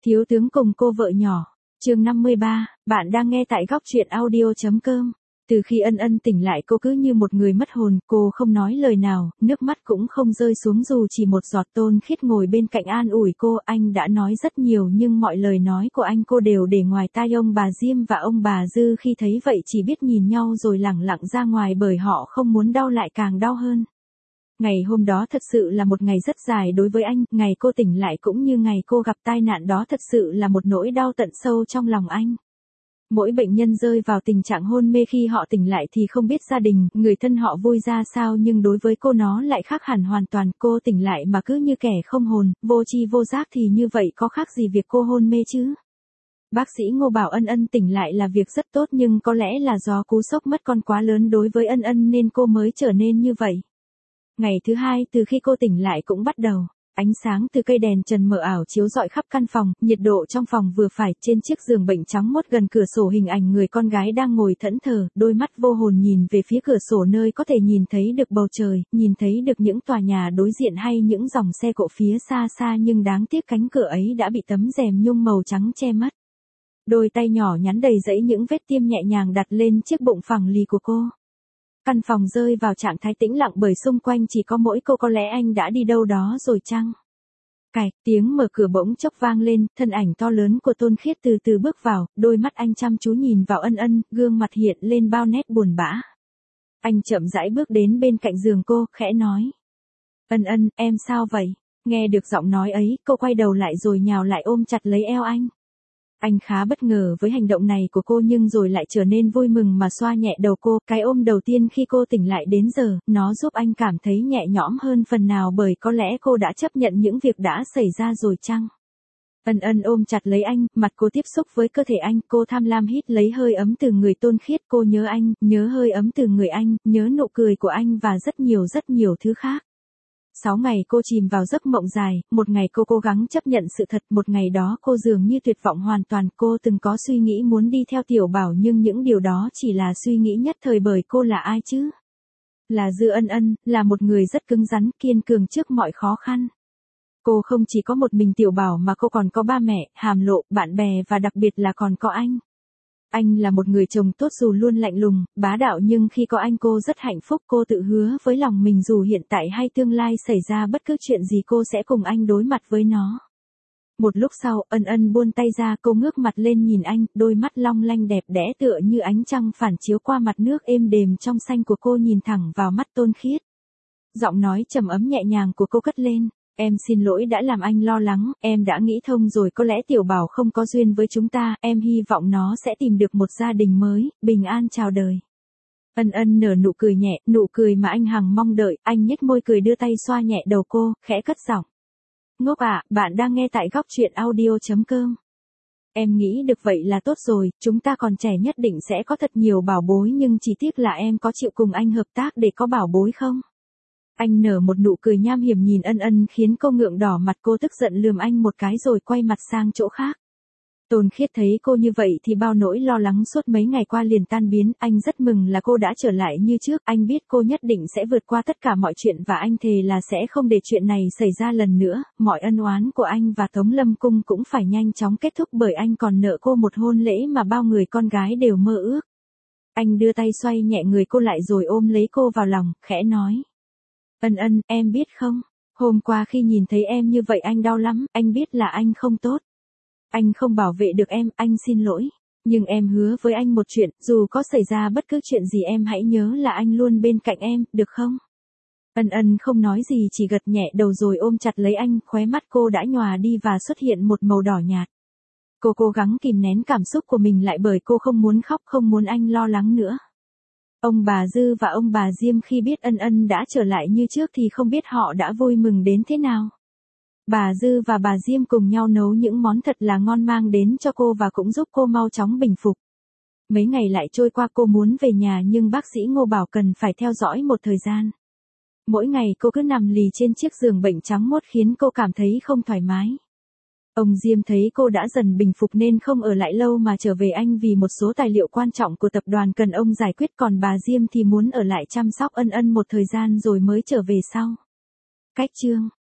Thiếu tướng cùng cô vợ nhỏ. Chương 53, bạn đang nghe tại góc truyện audio.com. Từ khi Ân Ân tỉnh lại cô cứ như một người mất hồn, cô không nói lời nào, nước mắt cũng không rơi xuống dù chỉ một giọt. Tôn Khiết ngồi bên cạnh an ủi cô, anh đã nói rất nhiều nhưng mọi lời nói của anh cô đều để ngoài tai. Ông bà Diêm và ông bà Dư khi thấy vậy chỉ biết nhìn nhau rồi lẳng lặng ra ngoài bởi họ không muốn đau lại càng đau hơn. Ngày hôm đó thật sự là một ngày rất dài đối với anh, ngày cô tỉnh lại cũng như ngày cô gặp tai nạn đó thật sự là một nỗi đau tận sâu trong lòng anh. Mỗi bệnh nhân rơi vào tình trạng hôn mê khi họ tỉnh lại thì không biết gia đình, người thân họ vui ra sao nhưng đối với cô nó lại khác hẳn hoàn toàn. Cô tỉnh lại mà cứ như kẻ không hồn, vô tri vô giác thì như vậy có khác gì việc cô hôn mê chứ? Bác sĩ Ngô bảo Ân Ân tỉnh lại là việc rất tốt nhưng có lẽ là do cú sốc mất con quá lớn đối với Ân Ân nên cô mới trở nên như vậy. Ngày thứ hai từ khi cô tỉnh lại cũng bắt đầu. Ánh sáng từ cây đèn trần mờ ảo chiếu rọi khắp căn phòng, nhiệt độ trong phòng vừa phải. Trên chiếc giường bệnh trắng muốt gần cửa sổ hình ảnh người con gái đang ngồi thẫn thờ, đôi mắt vô hồn nhìn về phía cửa sổ nơi có thể nhìn thấy được bầu trời, nhìn thấy được những tòa nhà đối diện hay những dòng xe cộ phía xa xa nhưng đáng tiếc cánh cửa ấy đã bị tấm rèm nhung màu trắng che mất. Đôi tay nhỏ nhắn đầy rẫy những vết tiêm nhẹ nhàng đặt lên chiếc bụng phẳng lì của cô. Căn phòng rơi vào trạng thái tĩnh lặng bởi xung quanh chỉ có mỗi cô. Có lẽ anh đã đi đâu đó rồi chăng? Cạch, tiếng mở cửa bỗng chốc vang lên, thân ảnh to lớn của Tôn Khiết từ từ bước vào, đôi mắt anh chăm chú nhìn vào Ân Ân, gương mặt hiện lên bao nét buồn bã. Anh chậm rãi bước đến bên cạnh giường cô, khẽ nói. Ân Ân, em sao vậy? Nghe được giọng nói ấy, cô quay đầu lại rồi nhào lại ôm chặt lấy eo anh. Anh khá bất ngờ với hành động này của cô nhưng rồi lại trở nên vui mừng mà xoa nhẹ đầu cô. Cái ôm đầu tiên khi cô tỉnh lại đến giờ, nó giúp anh cảm thấy nhẹ nhõm hơn phần nào bởi có lẽ cô đã chấp nhận những việc đã xảy ra rồi chăng? Ân Ân ôm chặt lấy anh, mặt cô tiếp xúc với cơ thể anh, cô tham lam hít lấy hơi ấm từ người Tôn Khiết. Cô nhớ anh, nhớ hơi ấm từ người anh, nhớ nụ cười của anh và rất nhiều thứ khác. 6 ngày cô chìm vào giấc mộng dài, một ngày cô cố gắng chấp nhận sự thật, một ngày đó cô dường như tuyệt vọng hoàn toàn. Cô từng có suy nghĩ muốn đi theo Tiểu Bảo nhưng những điều đó chỉ là suy nghĩ nhất thời bởi cô là ai chứ? Là Dư Ân Ân, là một người rất cứng rắn, kiên cường trước mọi khó khăn. Cô không chỉ có một mình Tiểu Bảo mà cô còn có ba mẹ, Hàm Lộ, bạn bè và đặc biệt là còn có anh. Anh là một người chồng tốt dù luôn lạnh lùng, bá đạo nhưng khi có anh cô rất hạnh phúc. Cô tự hứa với lòng mình dù hiện tại hay tương lai xảy ra bất cứ chuyện gì cô sẽ cùng anh đối mặt với nó. Một lúc sau, Ân Ân buông tay ra, cô ngước mặt lên nhìn anh, đôi mắt long lanh đẹp đẽ tựa như ánh trăng phản chiếu qua mặt nước êm đềm trong xanh của cô nhìn thẳng vào mắt Tôn Khiết. Giọng nói trầm ấm nhẹ nhàng của cô cất lên. Em xin lỗi đã làm anh lo lắng, em đã nghĩ thông rồi, có lẽ Tiểu Bảo không có duyên với chúng ta, em hy vọng nó sẽ tìm được một gia đình mới, bình an chào đời. Ân Ân nở nụ cười nhẹ, nụ cười mà anh hằng mong đợi, anh nhếch môi cười đưa tay xoa nhẹ đầu cô, khẽ cất giọng. Ngốc ạ, bạn đang nghe tại góc truyện audio.com. Em nghĩ được vậy là tốt rồi, chúng ta còn trẻ nhất định sẽ có thật nhiều bảo bối nhưng chỉ tiếc là em có chịu cùng anh hợp tác để có bảo bối không? Anh nở một nụ cười nham hiểm nhìn Ân Ân khiến cô ngượng đỏ mặt. Cô tức giận lườm anh một cái rồi quay mặt sang chỗ khác. Tôn Khiết thấy cô như vậy thì bao nỗi lo lắng suốt mấy ngày qua liền tan biến. Anh rất mừng là cô đã trở lại như trước. Anh biết cô nhất định sẽ vượt qua tất cả mọi chuyện và anh thề là sẽ không để chuyện này xảy ra lần nữa. Mọi ân oán của anh và Tống Lâm Cung cũng phải nhanh chóng kết thúc bởi anh còn nợ cô một hôn lễ mà bao người con gái đều mơ ước. Anh đưa tay xoay nhẹ người cô lại rồi ôm lấy cô vào lòng, khẽ nói. Ân Ân, em biết không, hôm qua khi nhìn thấy em như vậy anh đau lắm, anh biết là anh không tốt. Anh không bảo vệ được em, anh xin lỗi. Nhưng em hứa với anh một chuyện, dù có xảy ra bất cứ chuyện gì em hãy nhớ là anh luôn bên cạnh em, được không? Ân Ân không nói gì chỉ gật nhẹ đầu rồi ôm chặt lấy anh, khóe mắt cô đã nhòa đi và xuất hiện một màu đỏ nhạt. Cô cố gắng kìm nén cảm xúc của mình lại bởi cô không muốn khóc, không muốn anh lo lắng nữa. Ông bà Dư và ông bà Diêm khi biết Ân Ân đã trở lại như trước thì không biết họ đã vui mừng đến thế nào. Bà Dư và bà Diêm cùng nhau nấu những món thật là ngon mang đến cho cô và cũng giúp cô mau chóng bình phục. Mấy ngày lại trôi qua cô muốn về nhà nhưng bác sĩ Ngô bảo cần phải theo dõi một thời gian. Mỗi ngày cô cứ nằm lì trên chiếc giường bệnh trắng muốt khiến cô cảm thấy không thoải mái. Ông Diêm thấy cô đã dần bình phục nên không ở lại lâu mà trở về Anh vì một số tài liệu quan trọng của tập đoàn cần ông giải quyết, còn bà Diêm thì muốn ở lại chăm sóc Ân Ân một thời gian rồi mới trở về sau. Cách chương